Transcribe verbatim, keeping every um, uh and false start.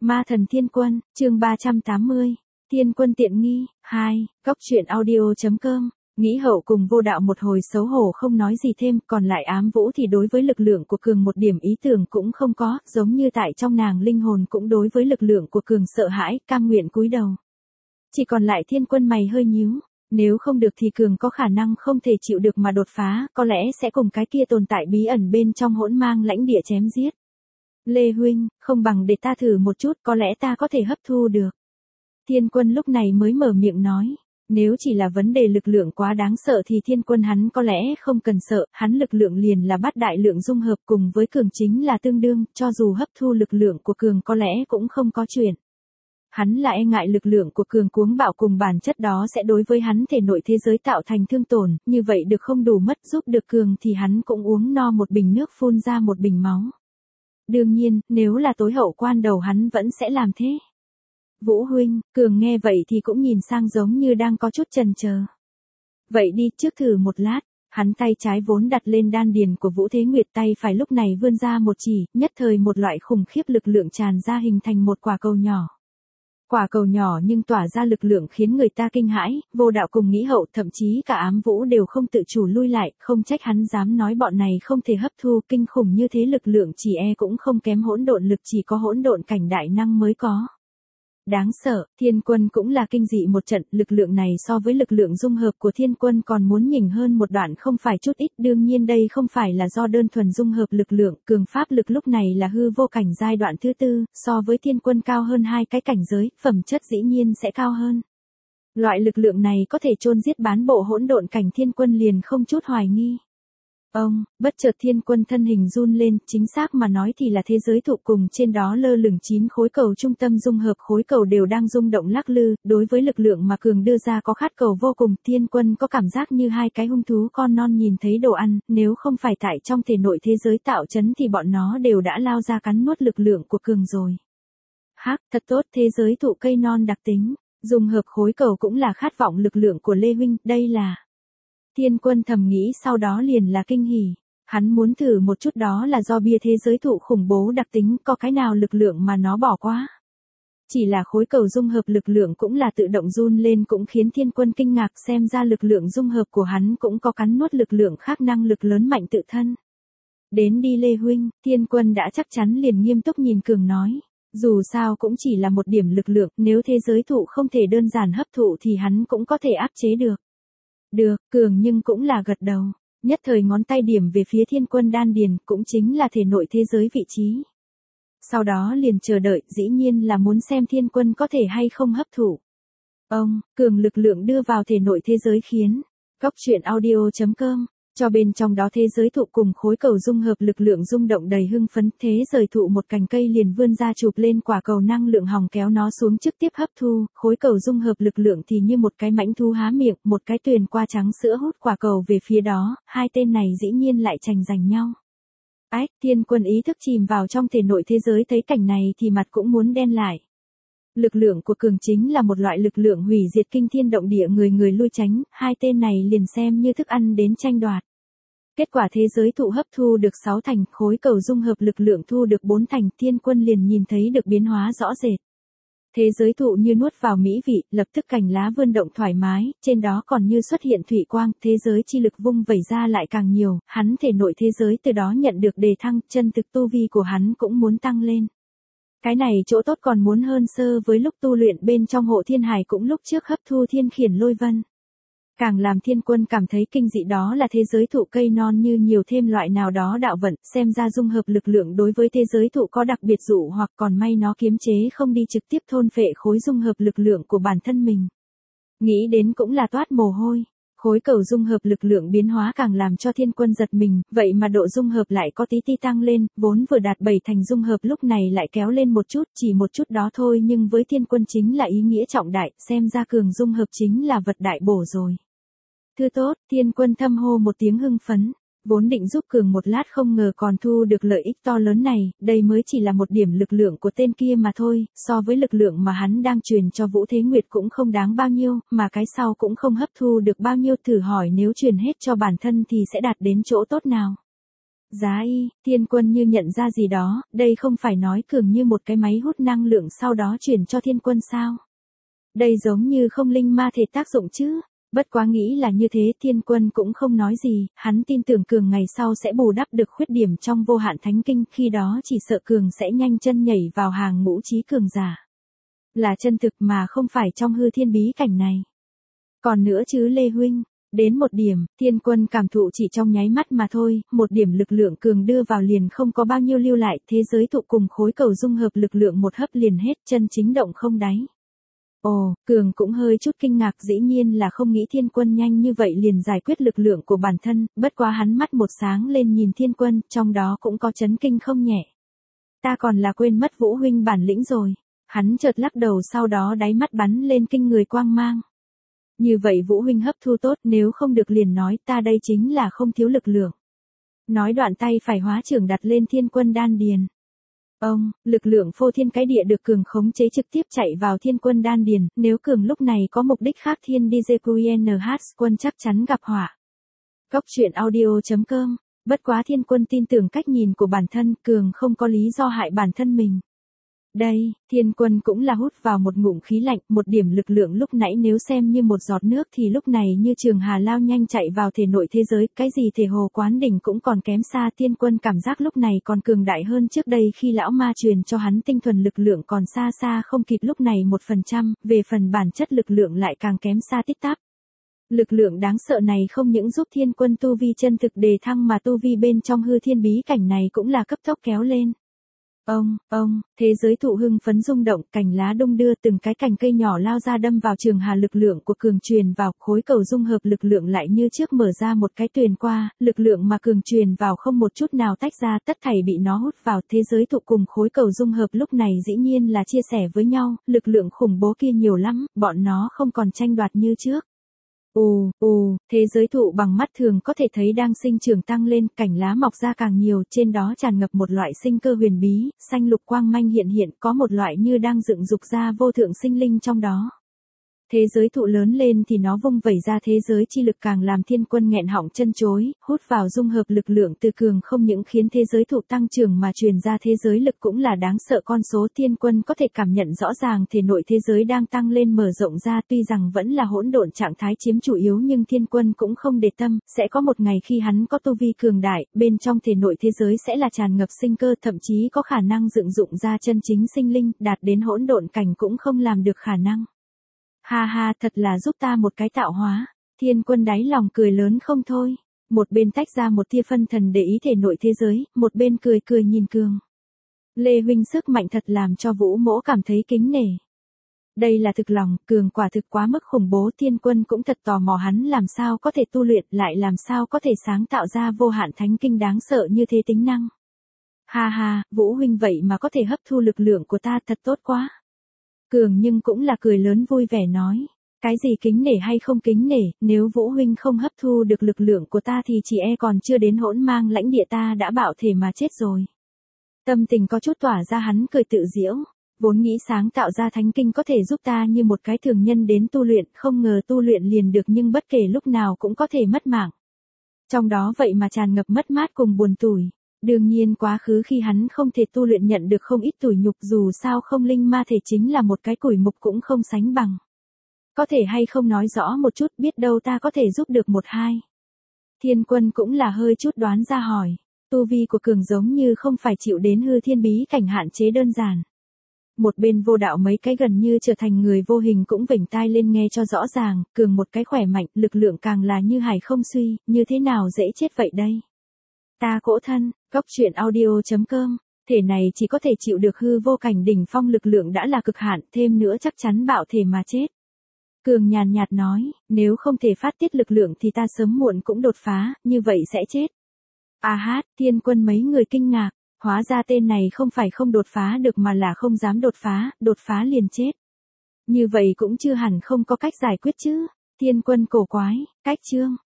Ma thần Thiên Quân, chương ba trăm tám mươi. Thiên Quân tiện nghi, hai, góc truyện audio chấm com. Nghĩ Hậu cùng Vô Đạo một hồi xấu hổ không nói gì thêm, còn lại Ám Vũ thì đối với lực lượng của Cường một điểm ý tưởng cũng không có, giống như tại trong nàng linh hồn cũng đối với lực lượng của Cường sợ hãi, cam nguyện cúi đầu. Chỉ còn lại Thiên Quân mày hơi nhíu, nếu không được thì Cường có khả năng không thể chịu được mà đột phá, có lẽ sẽ cùng cái kia tồn tại bí ẩn bên trong hỗn mang lãnh địa chém giết. Lê huynh, không bằng để ta thử một chút, có lẽ ta có thể hấp thu được. Thiên Quân lúc này mới mở miệng nói, nếu chỉ là vấn đề lực lượng quá đáng sợ thì Thiên Quân hắn có lẽ không cần sợ, hắn lực lượng liền là bát đại lượng dung hợp cùng với Cường chính là tương đương, cho dù hấp thu lực lượng của Cường có lẽ cũng không có chuyện. Hắn là e ngại lực lượng của Cường cuống bạo cùng bản chất đó sẽ đối với hắn thể nội thế giới tạo thành thương tổn, như vậy được không đủ mất giúp được Cường thì hắn cũng uống no một bình nước phun ra một bình máu. Đương nhiên, nếu là tối hậu quan đầu hắn vẫn sẽ làm thế. Vũ huynh, Cường nghe vậy thì cũng nhìn sang giống như đang có chút chần chờ. Vậy đi, trước thử một lát, hắn tay trái vốn đặt lên đan điền của Vũ Thế Nguyệt, tay phải lúc này vươn ra một chỉ, nhất thời một loại khủng khiếp lực lượng tràn ra hình thành một quả cầu nhỏ. Quả cầu nhỏ nhưng tỏa ra lực lượng khiến người ta kinh hãi, Vô Đạo cùng Nghĩ Hậu thậm chí cả Ám Vũ đều không tự chủ lui lại, không trách hắn dám nói bọn này không thể hấp thu, kinh khủng như thế lực lượng chỉ e cũng không kém hỗn độn lực, chỉ có hỗn độn cảnh đại năng mới có. Đáng sợ, Thiên Quân cũng là kinh dị một trận, lực lượng này so với lực lượng dung hợp của Thiên Quân còn muốn nhỉnh hơn một đoạn không phải chút ít, đương nhiên đây không phải là do đơn thuần dung hợp lực lượng, Cường pháp lực lúc này là hư vô cảnh giai đoạn thứ tư, so với Thiên Quân cao hơn hai cái cảnh giới, phẩm chất dĩ nhiên sẽ cao hơn. Loại lực lượng này có thể chôn giết bán bộ hỗn độn cảnh Thiên Quân liền không chút hoài nghi. Ông, bất chợt Thiên Quân thân hình run lên, chính xác mà nói thì là thế giới thụ cùng trên đó lơ lửng chín khối cầu trung tâm dung hợp, khối cầu đều đang rung động lắc lư, đối với lực lượng mà Cường đưa ra có khát cầu vô cùng, Thiên Quân có cảm giác như hai cái hung thú con non nhìn thấy đồ ăn, nếu không phải tại trong thể nội thế giới tạo chấn thì bọn nó đều đã lao ra cắn nuốt lực lượng của Cường rồi. Hắc, thật tốt, thế giới thụ cây non đặc tính, dung hợp khối cầu cũng là khát vọng lực lượng của Lê huynh, đây là... Thiên Quân thầm nghĩ sau đó liền là kinh hỉ. Hắn muốn thử một chút đó là do bia thế giới thụ khủng bố đặc tính, có cái nào lực lượng mà nó bỏ qua. Chỉ là khối cầu dung hợp lực lượng cũng là tự động run lên cũng khiến Thiên Quân kinh ngạc, xem ra lực lượng dung hợp của hắn cũng có cắn nuốt lực lượng khác, năng lực lớn mạnh tự thân. Đến đi Lê huynh, Thiên Quân đã chắc chắn liền nghiêm túc nhìn Cường nói. Dù sao cũng chỉ là một điểm lực lượng, nếu thế giới thụ không thể đơn giản hấp thụ thì hắn cũng có thể áp chế được. Được, Cường nhưng cũng là gật đầu, nhất thời ngón tay điểm về phía Thiên Quân đan điền, cũng chính là thể nội thế giới vị trí. Sau đó liền chờ đợi, dĩ nhiên là muốn xem Thiên Quân có thể hay không hấp thụ. Ông, Cường lực lượng đưa vào thể nội thế giới khiến, góc truyện audio chấm com, cho bên trong đó thế giới thụ cùng khối cầu dung hợp lực lượng rung động đầy hưng phấn, thế rời thụ một cành cây liền vươn ra chụp lên quả cầu năng lượng hòng kéo nó xuống trực tiếp hấp thu, khối cầu dung hợp lực lượng thì như một cái mãnh thú há miệng, một cái tuyền qua trắng sữa hút quả cầu về phía đó, hai tên này dĩ nhiên lại tranh giành nhau. Ách, Thiên Quân ý thức chìm vào trong thể nội thế giới thấy cảnh này thì mặt cũng muốn đen lại. Lực lượng của Cường chính là một loại lực lượng hủy diệt kinh thiên động địa, người người lui tránh, hai tên này liền xem như thức ăn đến tranh đoạt. Kết quả thế giới thụ hấp thu được sáu thành, khối cầu dung hợp lực lượng thu được bốn thành, Thiên Quân liền nhìn thấy được biến hóa rõ rệt. Thế giới thụ như nuốt vào mỹ vị, lập tức cành lá vươn động thoải mái, trên đó còn như xuất hiện thủy quang, thế giới chi lực vung vẩy ra lại càng nhiều, hắn thể nội thế giới từ đó nhận được đề thăng, chân thực tu vi của hắn cũng muốn tăng lên. Cái này chỗ tốt còn muốn hơn sơ với lúc tu luyện bên trong hộ thiên hải cũng lúc trước hấp thu thiên khiển lôi vân. Càng làm Thiên Quân cảm thấy kinh dị đó là thế giới thụ cây non như nhiều thêm loại nào đó đạo vận, xem ra dung hợp lực lượng đối với thế giới thụ có đặc biệt dụ hoặc còn may nó kiềm chế không đi trực tiếp thôn phệ khối dung hợp lực lượng của bản thân mình. Nghĩ đến cũng là toát mồ hôi. Khối cầu dung hợp lực lượng biến hóa càng làm cho Thiên Quân giật mình, vậy mà độ dung hợp lại có tí tí tăng lên, vốn vừa đạt bảy thành dung hợp lúc này lại kéo lên một chút, chỉ một chút đó thôi nhưng với Thiên Quân chính là ý nghĩa trọng đại, xem ra Cường dung hợp chính là vật đại bổ rồi. Thư tốt, Thiên Quân thâm hô một tiếng hưng phấn, vốn định giúp Cường một lát không ngờ còn thu được lợi ích to lớn này, đây mới chỉ là một điểm lực lượng của tên kia mà thôi, so với lực lượng mà hắn đang truyền cho Vũ Thế Nguyệt cũng không đáng bao nhiêu, mà cái sau cũng không hấp thu được bao nhiêu, thử hỏi nếu truyền hết cho bản thân thì sẽ đạt đến chỗ tốt nào. Giá y, Thiên Quân như nhận ra gì đó, đây không phải nói cường như một cái máy hút năng lượng sau đó chuyển cho Thiên Quân sao? Đây giống như không linh ma thể tác dụng chứ? Bất quá nghĩ là như thế, Thiên Quân cũng không nói gì, hắn tin tưởng cường ngày sau sẽ bù đắp được khuyết điểm trong vô hạn thánh kinh, khi đó chỉ sợ cường sẽ nhanh chân nhảy vào hàng ngũ trí cường giả. Là chân thực mà không phải trong hư thiên bí cảnh này. Còn nữa chứ Lê Huynh, đến một điểm, Thiên Quân cảm thụ chỉ trong nháy mắt mà thôi, một điểm lực lượng cường đưa vào liền không có bao nhiêu lưu lại, thế giới thụ cùng khối cầu dung hợp lực lượng một hấp liền hết, chân chính động không đáy. Ồ, cường cũng hơi chút kinh ngạc, dĩ nhiên là không nghĩ Thiên Quân nhanh như vậy liền giải quyết lực lượng của bản thân, bất quá hắn mắt một sáng lên nhìn Thiên Quân, trong đó cũng có chấn kinh không nhẹ. Ta còn là quên mất Vũ Huynh bản lĩnh rồi. Hắn chợt lắc đầu, sau đó đáy mắt bắn lên kinh người quang mang. Như vậy Vũ Huynh hấp thu tốt, nếu không được liền nói, ta đây chính là không thiếu lực lượng. Nói đoạn tay phải hóa trưởng đặt lên Thiên Quân đan điền. Ông, lực lượng phô thiên cái địa được cường khống chế trực tiếp chạy vào Thiên Quân đan điền, nếu cường lúc này có mục đích khác Thiên đi gi quy en hát quân chắc chắn gặp họa. Góc truyện audio chấm com, bất quá Thiên Quân tin tưởng cách nhìn của bản thân, cường không có lý do hại bản thân mình. Đây, Thiên Quân cũng là hút vào một ngụm khí lạnh, một điểm lực lượng lúc nãy nếu xem như một giọt nước thì lúc này như trường hà lao nhanh chạy vào thể nội thế giới, cái gì thể hồ quán đỉnh cũng còn kém xa. Thiên Quân cảm giác lúc này còn cường đại hơn trước đây khi lão ma truyền cho hắn tinh thuần lực lượng còn xa xa không kịp lúc này một phần trăm, về phần bản chất lực lượng lại càng kém xa tít tắp. Lực lượng đáng sợ này không những giúp Thiên Quân tu vi chân thực đề thăng mà tu vi bên trong hư thiên bí cảnh này cũng là cấp tốc kéo lên. Ông, ông, thế giới thụ hưng phấn rung động, cành lá đung đưa, từng cái cành cây nhỏ lao ra đâm vào trường hà lực lượng của cường truyền vào, khối cầu dung hợp lực lượng lại như trước mở ra một cái tuyền qua, lực lượng mà cường truyền vào không một chút nào tách ra, tất thảy bị nó hút vào. Thế giới thụ cùng khối cầu dung hợp lúc này dĩ nhiên là chia sẻ với nhau, lực lượng khủng bố kia nhiều lắm, bọn nó không còn tranh đoạt như trước. Ồ, ồ, thế giới thụ bằng mắt thường có thể thấy đang sinh trưởng tăng lên, cảnh lá mọc ra càng nhiều, trên đó tràn ngập một loại sinh cơ huyền bí, xanh lục quang manh hiện hiện, có một loại như đang dựng dục ra vô thượng sinh linh trong đó. Thế giới thụ lớn lên thì nó vung vẩy ra thế giới chi lực càng làm Thiên Quân nghẹn họng chân chối, hút vào dung hợp lực lượng từ cường không những khiến thế giới thụ tăng trưởng mà truyền ra thế giới lực cũng là đáng sợ con số. Thiên Quân có thể cảm nhận rõ ràng thể nội thế giới đang tăng lên mở rộng ra, tuy rằng vẫn là hỗn độn trạng thái chiếm chủ yếu nhưng Thiên Quân cũng không để tâm, sẽ có một ngày khi hắn có tu vi cường đại, bên trong thể nội thế giới sẽ là tràn ngập sinh cơ, thậm chí có khả năng dựng dụng ra chân chính sinh linh, đạt đến hỗn độn cảnh cũng không làm được khả năng. Ha ha, thật là giúp ta một cái tạo hóa. Thiên Quân đáy lòng cười lớn không thôi. Một bên tách ra một tia phân thần để ý thể nội thế giới, một bên cười cười nhìn cường. Lê Huynh sức mạnh thật làm cho Vũ Mỗ cảm thấy kính nể. Đây là thực lòng, cường quả thực quá mức khủng bố. Thiên Quân cũng thật tò mò hắn làm sao có thể tu luyện, lại làm sao có thể sáng tạo ra vô hạn thánh kinh đáng sợ như thế tính năng. Ha ha, Vũ Huynh vậy mà có thể hấp thu lực lượng của ta, thật tốt quá. Cường nhưng cũng là cười lớn vui vẻ nói, cái gì kính nể hay không kính nể, nếu Vũ Huynh không hấp thu được lực lượng của ta thì chỉ e còn chưa đến hỗn mang lãnh địa ta đã bạo thể mà chết rồi. Tâm tình có chút tỏa ra, hắn cười tự giễu, vốn nghĩ sáng tạo ra thánh kinh có thể giúp ta như một cái thường nhân đến tu luyện, không ngờ tu luyện liền được nhưng bất kể lúc nào cũng có thể mất mạng. Trong đó vậy mà tràn ngập mất mát cùng buồn tủi. Đương nhiên quá khứ khi hắn không thể tu luyện nhận được không ít tủi nhục, dù sao không linh ma thể chính là một cái củi mục cũng không sánh bằng. Có thể hay không nói rõ một chút, biết đâu ta có thể giúp được một hai. Thiên Quân cũng là hơi chút đoán ra hỏi, tu vi của cường giống như không phải chịu đến hư thiên bí cảnh hạn chế đơn giản. Một bên Vô Đạo mấy cái gần như trở thành người vô hình cũng vểnh tai lên nghe cho rõ ràng, cường một cái khỏe mạnh, lực lượng càng là như hải không suy, như thế nào dễ chết vậy đây. Ta cỗ thân, góc truyện audio chấm com, thể này chỉ có thể chịu được hư vô cảnh đỉnh phong lực lượng đã là cực hạn, thêm nữa chắc chắn bạo thể mà chết. Cường nhàn nhạt nói, nếu không thể phát tiết lực lượng thì ta sớm muộn cũng đột phá, như vậy sẽ chết. À hát, Thiên Quân mấy người kinh ngạc, hóa ra tên này không phải không đột phá được mà là không dám đột phá, đột phá liền chết. Như vậy cũng chưa hẳn không có cách giải quyết chứ. Thiên Quân cổ quái, cách chương.